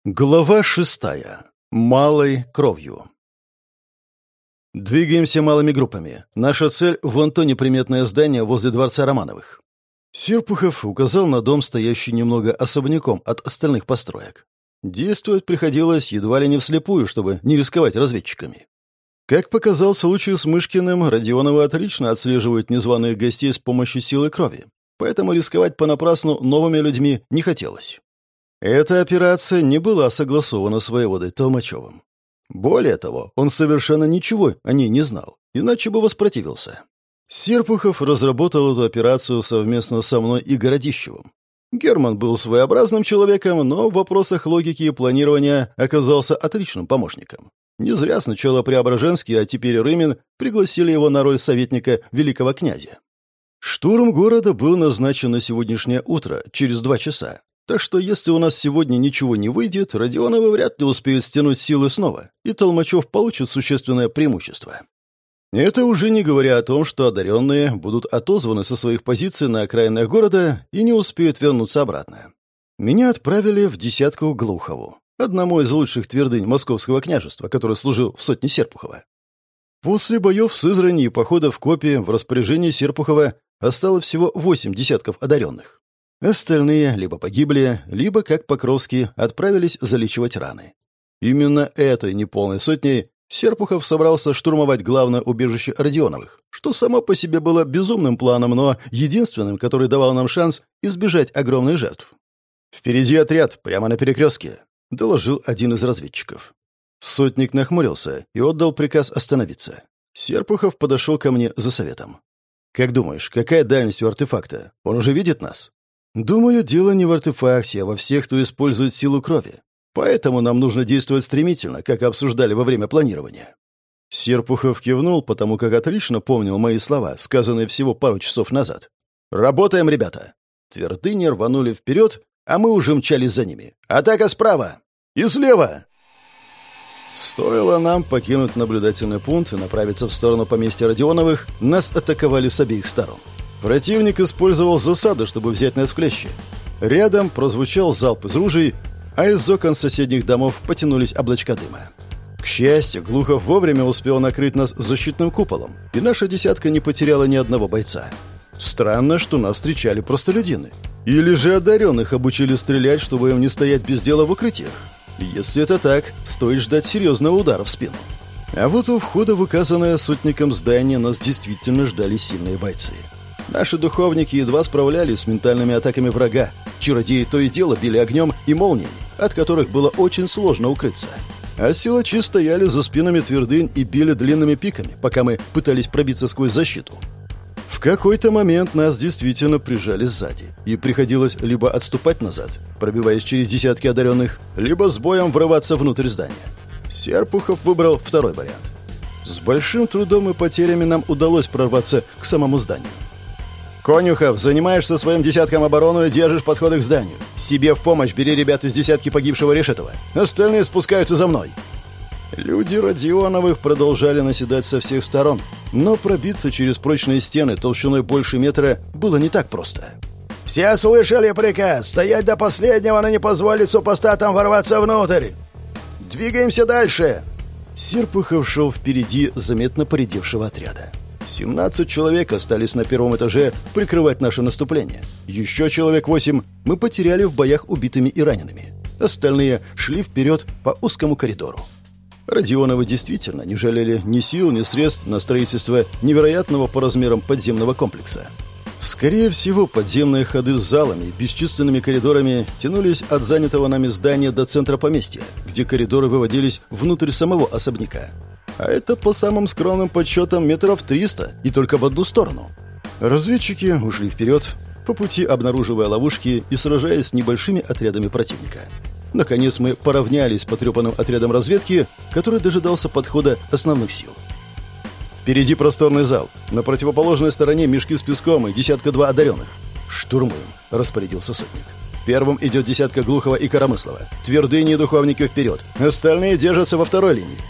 Глава 6. Малой кровью. Двигаемся малыми группами. Наша цель — вон то неприметное здание возле дворца Романовых. Серпухов указал на дом, стоящий немного особняком от остальных построек. Действовать приходилось едва ли не вслепую, чтобы не рисковать разведчиками. Как показал случай с Мышкиным, Родионовы отлично отслеживают незваных гостей с помощью силы крови, поэтому рисковать понапрасну новыми людьми не хотелось. Эта операция не была согласована с воеводой Толмачевым. Более того, он совершенно ничего о ней не знал, иначе бы воспротивился. Серпухов разработал эту операцию совместно со мной и Городищевым. Герман был своеобразным человеком, но в вопросах логики и планирования оказался отличным помощником. Не зря сначала Преображенский, а теперь Рымин пригласили его на роль советника великого князя. Штурм города был назначен на сегодняшнее утро, через 2 часа. Так что если у нас сегодня ничего не выйдет, Родионовы вряд ли успеют стянуть силы снова, и Толмачев получит существенное преимущество. Это уже не говоря о том, что одаренные будут отозваны со своих позиций на окраинах города и не успеют вернуться обратно. Меня отправили в десятку Глухову, одному из лучших твердынь Московского княжества, который служил в сотне Серпухова. После боев в Сызрани и похода в Копи в распоряжении Серпухова осталось всего 8 десятков одаренных. Остальные либо погибли, либо, как Покровский, отправились залечивать раны. Именно этой неполной сотней Серпухов собрался штурмовать главное убежище Родионовых, что само по себе было безумным планом, но единственным, который давал нам шанс избежать огромных жертв. «Впереди отряд, прямо на перекрестке», — доложил один из разведчиков. Сотник нахмурился и отдал приказ остановиться. Серпухов подошел ко мне за советом. «Как думаешь, какая дальность у артефакта? Он уже видит нас?» «Думаю, дело не в артефакте, а во всех, кто использует силу крови. Поэтому нам нужно действовать стремительно, как обсуждали во время планирования». Серпухов кивнул, потому как отлично помнил мои слова, сказанные всего пару часов назад. «Работаем, ребята!» Твердыни рванули вперед, а мы уже мчались за ними. «Атака справа! И слева!» Стоило нам покинуть наблюдательный пункт и направиться в сторону поместья Родионовых, нас атаковали с обеих сторон. Противник использовал засады, чтобы взять нас в клещи. Рядом прозвучал залп из ружей, а из окон соседних домов потянулись облачка дыма. К счастью, Глухов вовремя успел накрыть нас защитным куполом, и наша десятка не потеряла ни одного бойца. Странно, что нас встречали простолюдины. Или же одаренных обучили стрелять, чтобы им не стоять без дела в укрытиях. Если это так, стоит ждать серьезного удара в спину. А вот у входа в указанное сотником здание нас действительно ждали сильные бойцы. Наши духовники едва справлялись с ментальными атаками врага. Чародеи то и дело били огнем и молниями, от которых было очень сложно укрыться. А силачи стояли за спинами твердынь и били длинными пиками, пока мы пытались пробиться сквозь защиту. В какой-то момент нас действительно прижали сзади, и приходилось либо отступать назад, пробиваясь через десятки одаренных, либо с боем врываться внутрь здания. Серпухов выбрал второй вариант. С большим трудом и потерями нам удалось прорваться к самому зданию. «Конюхов, занимаешься своим десятком оборону и держишь подходы к зданию. Себе в помощь бери ребят из десятки погибшего Решетова. Остальные спускаются за мной». Люди Родионовых продолжали наседать со всех сторон, но пробиться через прочные стены толщиной больше метра было не так просто. «Все слышали приказ? Стоять до последнего, но не позволить супостатам ворваться внутрь! Двигаемся дальше!» Серпухов шел впереди заметно поредевшего отряда. 17 человек остались на первом этаже прикрывать наше наступление. Еще человек 8 мы потеряли в боях убитыми и ранеными. Остальные шли вперед по узкому коридору. Родионовы действительно не жалели ни сил, ни средств на строительство невероятного по размерам подземного комплекса. Скорее всего, подземные ходы с залами и бесчисленными коридорами тянулись от занятого нами здания до центра поместья, где коридоры выводились внутрь самого особняка. А это, по самым скромным подсчетам, метров 300 и только в одну сторону. Разведчики ушли вперед, по пути обнаруживая ловушки и сражаясь с небольшими отрядами противника. Наконец мы поравнялись с потрепанным отрядом разведки, который дожидался подхода основных сил. Впереди просторный зал, на противоположной стороне мешки с песком и десятка-два одаренных. «Штурмуем», — распорядился сотник. «Первым идет десятка Глухова и Коромыслова. Твердыни и духовники вперед. Остальные держатся во второй линии».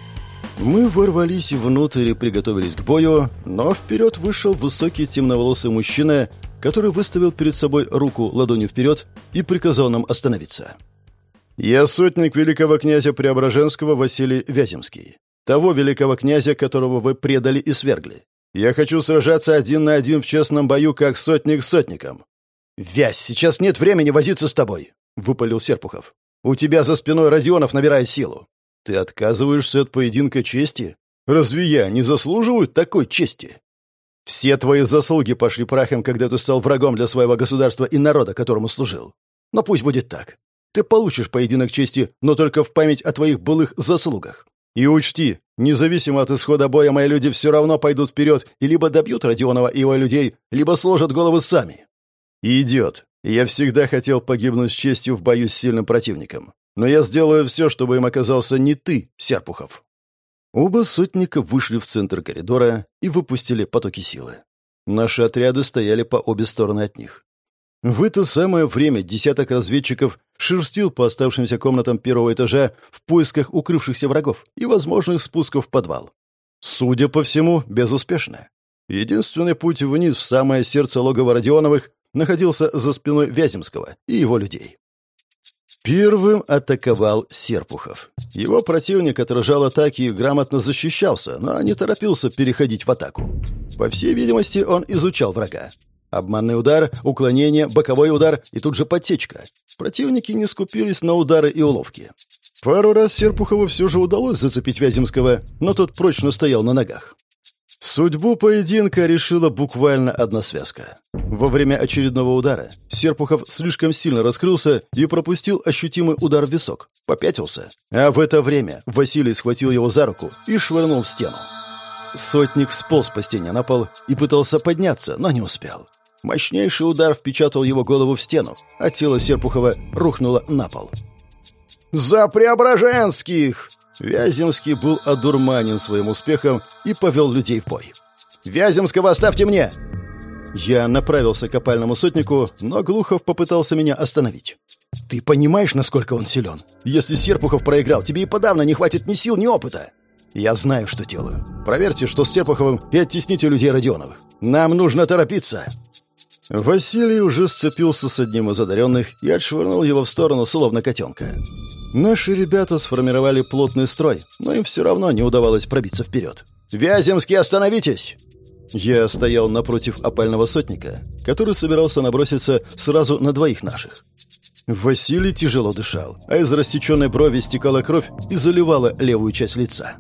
Мы ворвались внутрь и приготовились к бою, но вперед вышел высокий темноволосый мужчина, который выставил перед собой руку ладонью вперед и приказал нам остановиться. «Я сотник великого князя Преображенского Василий Вяземский. Того великого князя, которого вы предали и свергли. Я хочу сражаться 1 на 1 в честном бою, как сотник с сотником». «Вязь, сейчас нет времени возиться с тобой», — выпалил Серпухов. «У тебя за спиной Родионов набирает силу». «Ты отказываешься от поединка чести? Разве я не заслуживаю такой чести?» «Все твои заслуги пошли прахом, когда ты стал врагом для своего государства и народа, которому служил. Но пусть будет так. Ты получишь поединок чести, но только в память о твоих былых заслугах. И учти, независимо от исхода боя, мои люди все равно пойдут вперед и либо добьют Родионова и его людей, либо сложат головы сами». «Идет. Я всегда хотел погибнуть с честью в бою с сильным противником. Но я сделаю все, чтобы им оказался не ты, Серпухов». Оба сотника вышли в центр коридора и выпустили потоки силы. Наши отряды стояли по обе стороны от них. В это самое время десяток разведчиков шерстил по оставшимся комнатам первого этажа в поисках укрывшихся врагов и возможных спусков в подвал. Судя по всему, безуспешно. Единственный путь вниз в самое сердце логова Родионовых находился за спиной Вяземского и его людей. Первым атаковал Серпухов. Его противник отражал атаки и грамотно защищался, но не торопился переходить в атаку. По всей видимости, он изучал врага. Обманный удар, уклонение, боковой удар и тут же подсечка. Противники не скупились на удары и уловки. Пару раз Серпухову все же удалось зацепить Вяземского, но тот прочно стоял на ногах. Судьбу поединка решила буквально одна связка. Во время очередного удара Серпухов слишком сильно раскрылся и пропустил ощутимый удар в висок, попятился. А в это время Василий схватил его за руку и швырнул в стену. Сотник сполз по стене на пол и пытался подняться, но не успел. Мощнейший удар впечатал его голову в стену, а тело Серпухова рухнуло на пол. «За Преображенских!» Вяземский был одурманен своим успехом и повел людей в бой. «Вяземского оставьте мне!» Я направился к опальному сотнику, но Глухов попытался меня остановить. «Ты понимаешь, насколько он силен? Если Серпухов проиграл, тебе и подавно не хватит ни сил, ни опыта!» «Я знаю, что делаю. Проверьте, что с Серпуховым, и оттесните людей Родионовых. Нам нужно торопиться!» Василий уже сцепился с одним из одаренных и отшвырнул его в сторону, словно котенка. Наши ребята сформировали плотный строй, но им все равно не удавалось пробиться вперед. «Вяземский, остановитесь!» Я стоял напротив опального сотника, который собирался наброситься сразу на двоих наших. Василий тяжело дышал, а из рассеченной брови стекала кровь и заливала левую часть лица.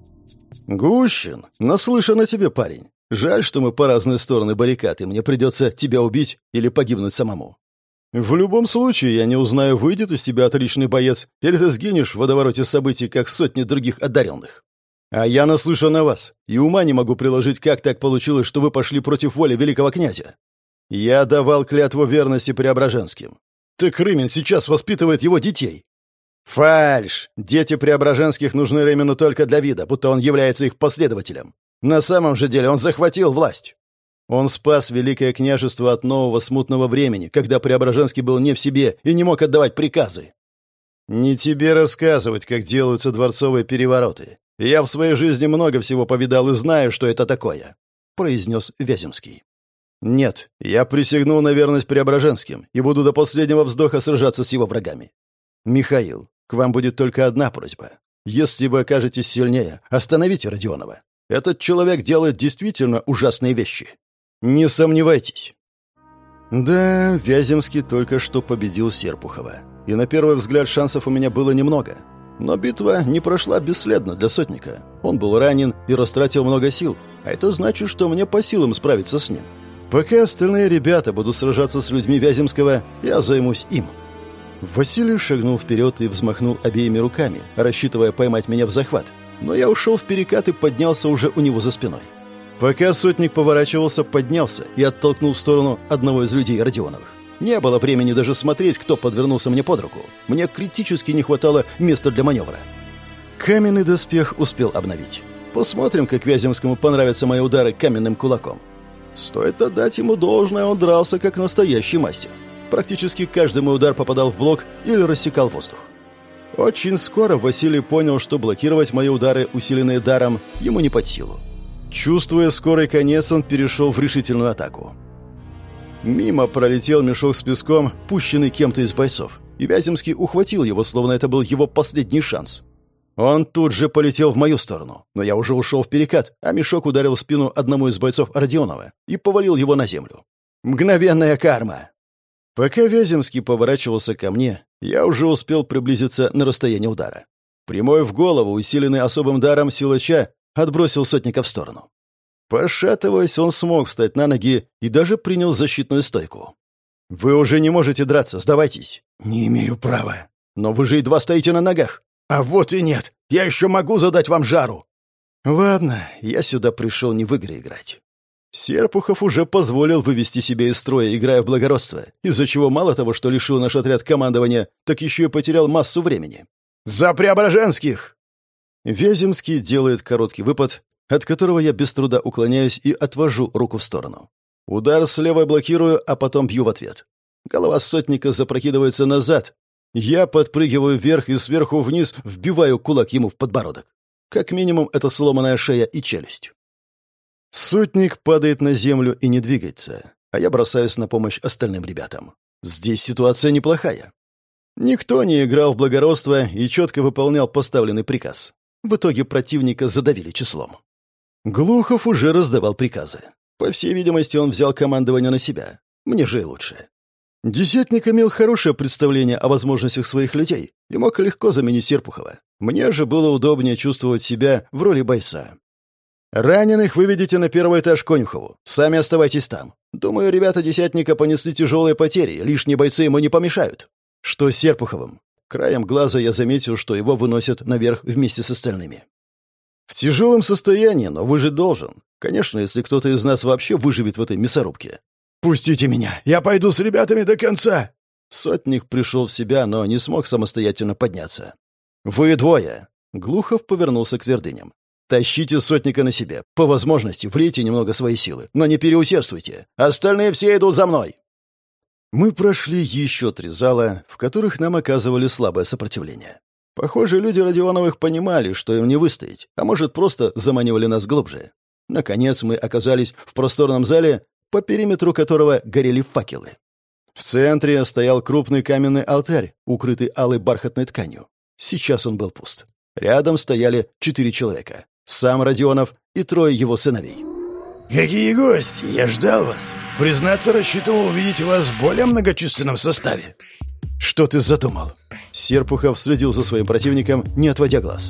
«Гущин, наслышан о тебе, парень. Жаль, что мы по разные стороны баррикад, и мне придется тебя убить или погибнуть самому. В любом случае, я не узнаю, выйдет из тебя отличный боец, или ты сгинешь в водовороте событий, как сотни других одаренных. А я наслышан о вас, и ума не могу приложить, как так получилось, что вы пошли против воли великого князя. Я давал клятву верности Преображенским. Так Рымин сейчас воспитывает его детей». «Фальшь! Дети Преображенских нужны Рымину только для вида, будто он является их последователем. На самом же деле он захватил власть. Он спас Великое княжество от нового смутного времени, когда Преображенский был не в себе и не мог отдавать приказы. Не тебе рассказывать, как делаются дворцовые перевороты. Я в своей жизни много всего повидал и знаю, что это такое», — произнес Вяземский. «Нет, я присягнул на верность Преображенским и буду до последнего вздоха сражаться с его врагами. Михаил, к вам будет только одна просьба. Если вы окажетесь сильнее, остановите Родионова. Этот человек делает действительно ужасные вещи. Не сомневайтесь». Да, Вяземский только что победил Серпухова. И на первый взгляд шансов у меня было немного. Но битва не прошла бесследно для сотника. Он был ранен и растратил много сил, а это значит, что мне по силам справиться с ним. Пока остальные ребята будут сражаться с людьми Вяземского, я займусь им. Василий шагнул вперед и взмахнул обеими руками, рассчитывая поймать меня в захват. Но я ушел в перекат и поднялся уже у него за спиной. Пока сотник поворачивался, поднялся и оттолкнул в сторону одного из людей Родионовых. Не было времени даже смотреть, кто подвернулся мне под руку. Мне критически не хватало места для маневра. Каменный доспех успел обновить. Посмотрим, как Вяземскому понравятся мои удары каменным кулаком. Стоит отдать ему должное, он дрался как настоящий мастер. Практически каждый мой удар попадал в блок или рассекал воздух. Очень скоро Василий понял, что блокировать мои удары, усиленные даром, ему не под силу. Чувствуя скорый конец, он перешел в решительную атаку. Мимо пролетел мешок с песком, пущенный кем-то из бойцов. и Вяземский ухватил его, словно это был его последний шанс. Он тут же полетел в мою сторону, но я уже ушел в перекат, а мешок ударил в спину одному из бойцов Родионова и повалил его на землю. Мгновенная карма! Пока Вяземский поворачивался ко мне, я уже успел приблизиться на расстояние удара. Прямой в голову, усиленный особым даром силача, отбросил сотника в сторону. Пошатываясь, он смог встать на ноги и даже принял защитную стойку. «Вы уже не можете драться, сдавайтесь». «Не имею права». «Но вы же едва стоите на ногах». «А вот и нет. Я еще могу задать вам жару». «Ладно, я сюда пришел не в игры играть». Серпухов уже позволил вывести себя из строя, играя в благородство, из-за чего мало того, что лишил наш отряд командования, так еще и потерял массу времени. «За Преображенских!» Вяземский делает короткий выпад, от которого я без труда уклоняюсь и отвожу руку в сторону. Удар с левой блокирую, а потом бью в ответ. Голова сотника запрокидывается назад. Я подпрыгиваю вверх и сверху вниз вбиваю кулак ему в подбородок. Как минимум, это сломанная шея и челюсть. Сотник падает на землю и не двигается, а я бросаюсь на помощь остальным ребятам. Здесь ситуация неплохая. Никто не играл в благородство и четко выполнял поставленный приказ. В итоге противника задавили числом. Глухов уже раздавал приказы. По всей видимости, он взял командование на себя. Мне же и лучше. Десятник имел хорошее представление о возможностях своих людей и мог легко заменить Серпухова. Мне же было удобнее чувствовать себя в роли бойца. «Раненых выведите на первый этаж Конюхову. Сами оставайтесь там. Думаю, ребята десятника понесли тяжелые потери, лишние бойцы ему не помешают». «Что с Серпуховым?» Краем глаза я заметил, что его выносят наверх вместе с остальными. «В тяжелом состоянии, но выжить должен. Конечно, если кто-то из нас вообще выживет в этой мясорубке». «Пустите меня! Я пойду с ребятами до конца!» Сотник пришел в себя, но не смог самостоятельно подняться. «Вы двое!» Глухов повернулся к твердыням. «Тащите сотника на себе. По возможности влейте немного своей силы, но не переусердствуйте. Остальные все идут за мной!» Мы прошли еще 3 зала, в которых нам оказывали слабое сопротивление. Похоже, люди Родионовых понимали, что им не выстоять, а может, просто заманивали нас глубже. Наконец мы оказались в просторном зале, по периметру которого горели факелы. В центре стоял крупный каменный алтарь, укрытый алой бархатной тканью. Сейчас он был пуст. Рядом стояли 4 человека. Сам Родионов и 3 его сыновей. «Какие гости! Я ждал вас! Признаться, рассчитывал увидеть вас в более многочисленном составе». «Что ты задумал?» Серпухов следил за своим противником, не отводя глаз.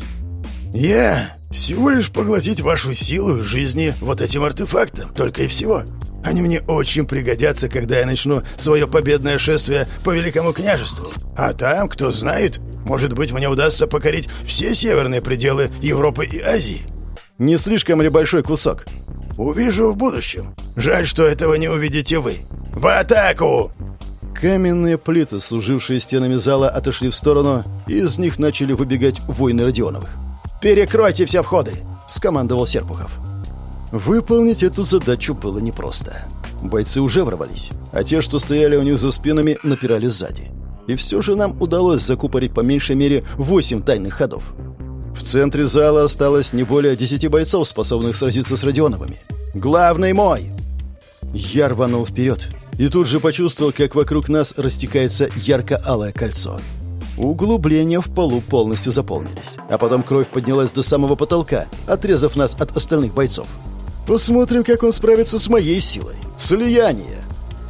«Я всего лишь поглотить вашу силу жизни вот этим артефактом, только и всего. Они мне очень пригодятся, когда я начну свое победное шествие по Великому княжеству. А там, кто знает, может быть, мне удастся покорить все северные пределы Европы и Азии». «Не слишком ли большой кусок?» «Увижу в будущем. Жаль, что этого не увидите вы. В атаку!» Каменные плиты, служившие стенами зала, отошли в сторону, и из них начали выбегать воины Родионовых. «Перекройте все входы!» — скомандовал Серпухов. Выполнить эту задачу было непросто. Бойцы уже ворвались, а те, что стояли у них за спинами, напирали сзади. И все же нам удалось закупорить по меньшей мере 8 тайных ходов. В центре зала осталось не более 10 бойцов, способных сразиться с Родионовыми. «Главный мой!» Я рванул вперед и тут же почувствовал, как вокруг нас растекается ярко-алое кольцо. Углубления в полу полностью заполнились, а потом кровь поднялась до самого потолка, отрезав нас от остальных бойцов. Посмотрим, как он справится с моей силой. Слияние!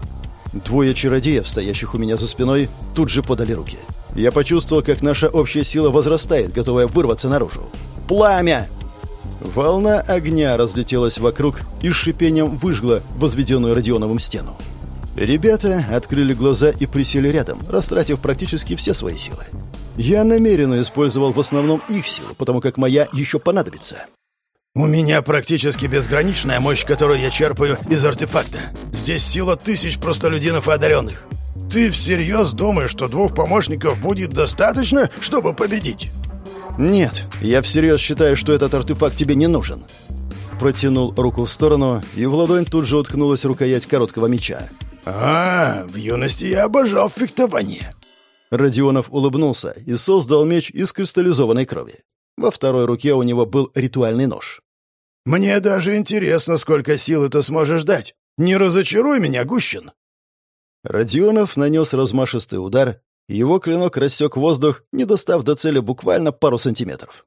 2 чародеев, стоящих у меня за спиной, тут же подали руки. Я почувствовал, как наша общая сила возрастает, готовая вырваться наружу. Пламя! Волна огня разлетелась вокруг и с шипением выжгла возведенную Родионовым стену. Ребята открыли глаза и присели рядом, растратив практически все свои силы. Я намеренно использовал в основном их силу, потому как моя еще понадобится. «У меня практически безграничная мощь, которую я черпаю из артефакта. Здесь сила тысяч простолюдинов и одаренных. Ты всерьез думаешь, что 2 помощников будет достаточно, чтобы победить?» «Нет, я всерьез считаю, что этот артефакт тебе не нужен». Протянул руку в сторону, и в ладонь тут же уткнулась рукоять короткого меча. В юности я обожал фехтование». Родионов улыбнулся и создал меч из кристаллизованной крови. Во второй руке у него был ритуальный нож. «Мне даже интересно, сколько силы ты сможешь дать. Не разочаруй меня, Гущин!» Родионов нанес размашистый удар, Его клинок рассек воздух, не достав до цели буквально пару сантиметров.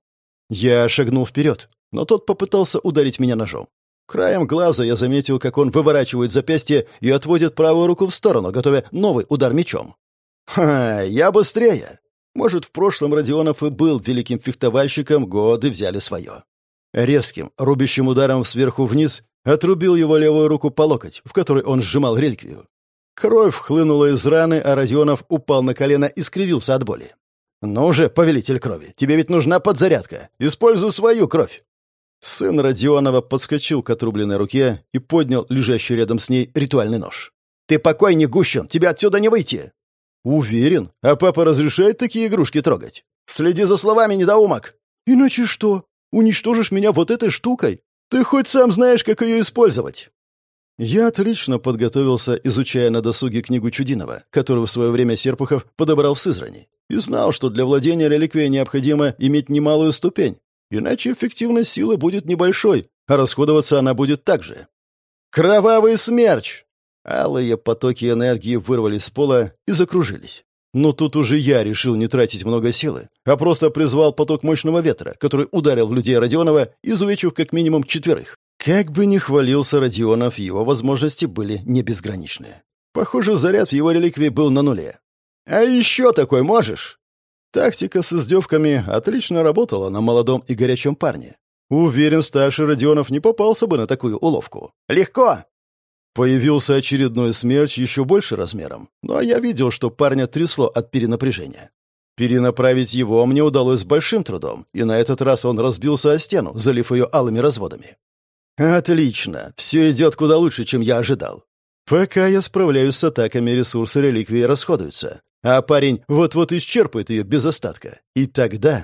Я шагнул вперед, но тот попытался ударить меня ножом. Краем глаза я заметил, как он выворачивает запястье и отводит правую руку в сторону, готовя новый удар мечом. «Ха, я быстрее!» Может, в прошлом Родионов и был великим фехтовальщиком, годы взяли свое. Резким, рубящим ударом сверху вниз отрубил его левую руку по локоть, в которой он сжимал реликвию. Кровь хлынула из раны, а Родионов упал на колено и скривился от боли. «Ну же, повелитель крови, тебе ведь нужна подзарядка. Используй свою кровь!» Сын Родионова подскочил к отрубленной руке и поднял лежащий рядом с ней ритуальный нож. «Ты покойник, Гущин! Тебе отсюда не выйти!» «Уверен? А папа разрешает такие игрушки трогать? Следи за словами, недоумок!» «Иначе что? Уничтожишь меня вот этой штукой? Ты хоть сам знаешь, как ее использовать!» Я отлично подготовился, изучая на досуге книгу Чудинова, которую в свое время Серпухов подобрал в Сызрани, и знал, что для владения реликвией необходимо иметь немалую ступень, иначе эффективность силы будет небольшой, а расходоваться она будет так же. «Кровавый смерч!» Алые потоки энергии вырвались с пола и закружились. Но тут уже я решил не тратить много силы, а просто призвал поток мощного ветра, который ударил в людей Родионова, изувечив как минимум 4. Как бы ни хвалился Родионов, его возможности были не безграничные. Похоже, заряд в его реликвии был на нуле. «А еще такой можешь?» Тактика с издевками отлично работала на молодом и горячем парне. Уверен, старший Родионов не попался бы на такую уловку. «Легко!» Появился очередной смерч еще больше размером, но я видел, что парня трясло от перенапряжения. Перенаправить его мне удалось с большим трудом, и на этот раз он разбился о стену, залив ее алыми разводами. «Отлично! Все идет куда лучше, чем я ожидал. Пока я справляюсь с атаками, ресурсы реликвии расходуются, а парень вот-вот исчерпает ее без остатка. И тогда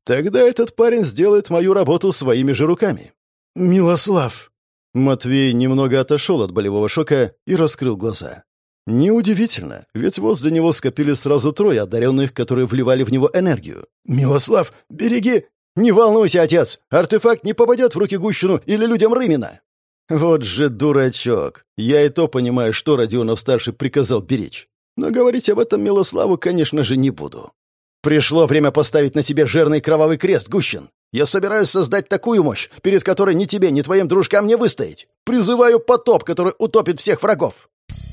этот парень сделает мою работу своими же руками». «Милослав!» Матвей немного отошел от болевого шока и раскрыл глаза. Неудивительно, ведь возле него скопились сразу 3 одаренных, которые вливали в него энергию. «Милослав, береги!» «Не волнуйся, отец! Артефакт не попадет в руки Гущину или людям Рымина!» Вот же дурачок! Я и то понимаю, что Родионов-старший приказал беречь. Но говорить об этом Милославу, конечно же, не буду. Пришло время поставить на себе жирный кровавый крест, Гущин. Я собираюсь создать такую мощь, перед которой ни тебе, ни твоим дружкам не выстоять. Призываю потоп, который утопит всех врагов!»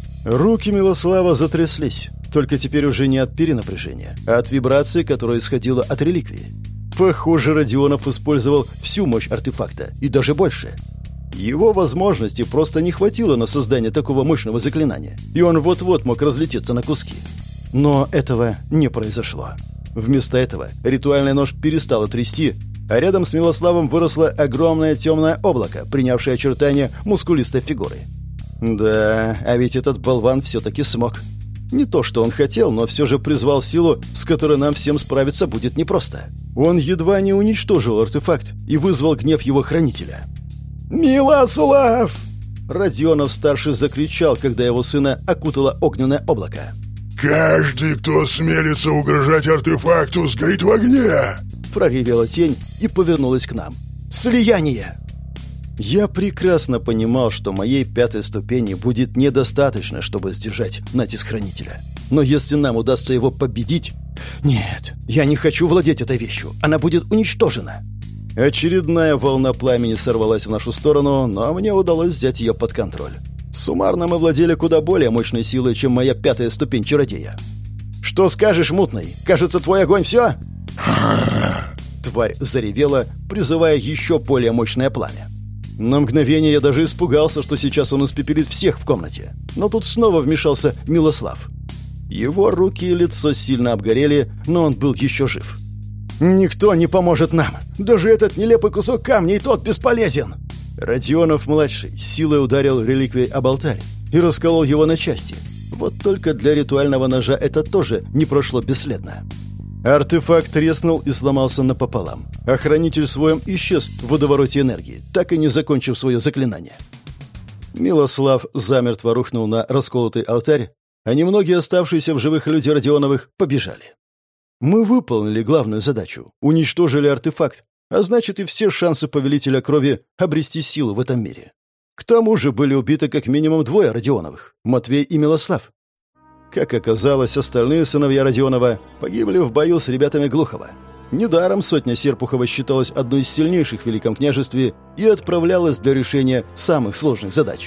Руки Милослава затряслись, только теперь уже не от перенапряжения, а от вибрации, которая исходила от реликвии. Похоже, Родионов использовал всю мощь артефакта, и даже больше. Его возможностей просто не хватило на создание такого мощного заклинания, и он вот-вот мог разлететься на куски. Но этого не произошло. Вместо этого ритуальный нож перестал трясти, а рядом с Милославом выросло огромное темное облако, принявшее очертания мускулистой фигуры. Да, а ведь этот болван все-таки смог. Не то, что он хотел, но все же призвал силу, с которой нам всем справиться будет непросто. Он едва не уничтожил артефакт и вызвал гнев его хранителя. «Милослав!» Родионов-старший закричал, когда его сына окутало огненное облако. «Каждый, кто осмелится угрожать артефакту, сгорит в огне!» Проревела тень и повернулась к нам. «Слияние!» Я прекрасно понимал, что моей 5-й ступени будет недостаточно, чтобы сдержать натиск хранителя. Но если нам удастся его победить... Нет, я не хочу владеть этой вещью. Она будет уничтожена. Очередная волна пламени сорвалась в нашу сторону, но мне удалось взять ее под контроль. Суммарно мы владели куда более мощной силой, чем моя 5-я ступень чародея. «Что скажешь, мутный? Кажется, твой огонь все?» Тварь заревела, призывая еще более мощное пламя. На мгновение я даже испугался, что сейчас он испепелит всех в комнате. Но тут снова вмешался Милослав. Его руки и лицо сильно обгорели, но он был еще жив. «Никто не поможет нам! Даже этот нелепый кусок камня и тот бесполезен!» Родионов-младший силой ударил реликвией об алтарь и расколол его на части. Вот только для ритуального ножа это тоже не прошло бесследно. Артефакт треснул и сломался напополам, а хранитель своем исчез в водовороте энергии, так и не закончив свое заклинание. Милослав замертво рухнул на расколотый алтарь, а немногие оставшиеся в живых люди Родионовых побежали. Мы выполнили главную задачу, уничтожили артефакт, а значит и все шансы повелителя крови обрести силу в этом мире. К тому же были убиты как минимум 2 Родионовых — Матвей и Милослав. Как оказалось, остальные сыновья Родионова погибли в бою с ребятами Глухова. Недаром сотня Серпухова считалась одной из сильнейших в Великом княжестве и отправлялась для решения самых сложных задач.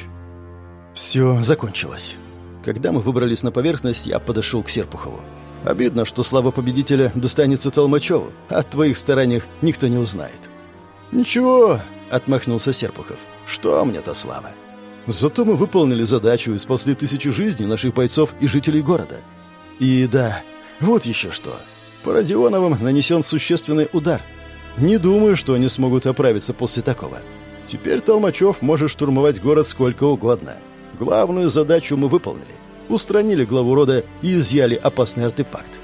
Все закончилось. Когда мы выбрались на поверхность, я подошел к Серпухову. Обидно, что слава победителя достанется Толмачеву, а о твоих стараниях никто не узнает. «Ничего», — отмахнулся Серпухов, — «что мне-то слава? Зато мы выполнили задачу и спасли 1000 жизней наших бойцов и жителей города. И да, вот еще что. По Родионовым нанесен существенный удар. Не думаю, что они смогут оправиться после такого. Теперь Толмачев может штурмовать город сколько угодно. Главную задачу мы выполнили. Устранили главу рода и изъяли опасный артефакт.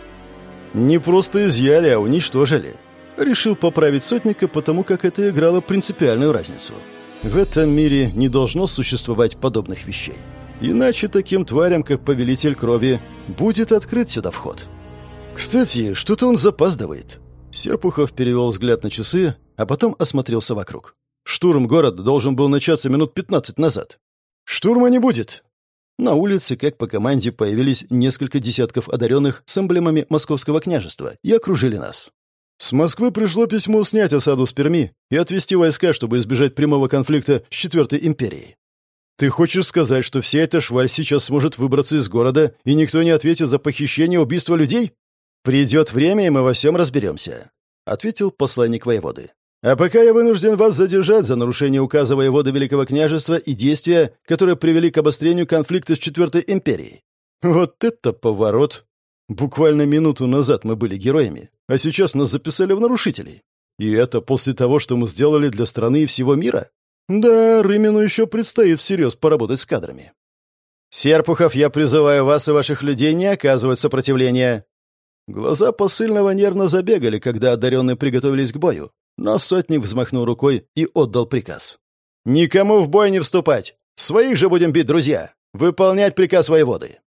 Не просто изъяли, а уничтожили. Решил поправить сотника, потому как это играло принципиальную разницу. В этом мире не должно существовать подобных вещей. Иначе таким тварям, как Повелитель Крови, будет открыт сюда вход. Кстати, что-то он запаздывает. Серпухов перевел взгляд на часы, а потом осмотрелся вокруг. Штурм города должен был начаться минут 15 назад. Штурма не будет. На улице, как по команде, появились несколько десятков одаренных с эмблемами Московского княжества и окружили нас. С Москвы пришло письмо снять осаду с Перми и отвести войска, чтобы избежать прямого конфликта с Четвертой империей. Ты хочешь сказать, что вся эта шваль сейчас сможет выбраться из города, и никто не ответит за похищение и убийство людей? Придет время, и мы во всем разберемся, — ответил посланник воеводы. А пока я вынужден вас задержать за нарушение указа воеводы Великого княжества и действия, которые привели к обострению конфликта с Четвертой империей. Вот это поворот! Буквально минуту назад мы были героями, а сейчас нас записали в нарушителей. И это после того, что мы сделали для страны и всего мира? Да, Рымину еще предстоит всерьез поработать с кадрами. Серпухов, я призываю вас и ваших людей не оказывать сопротивления. Глаза посыльного нервно забегали, когда одаренные приготовились к бою, но сотник взмахнул рукой и отдал приказ. «Никому в бой не вступать! Своих же будем бить, друзья! Выполнять приказ воеводы!»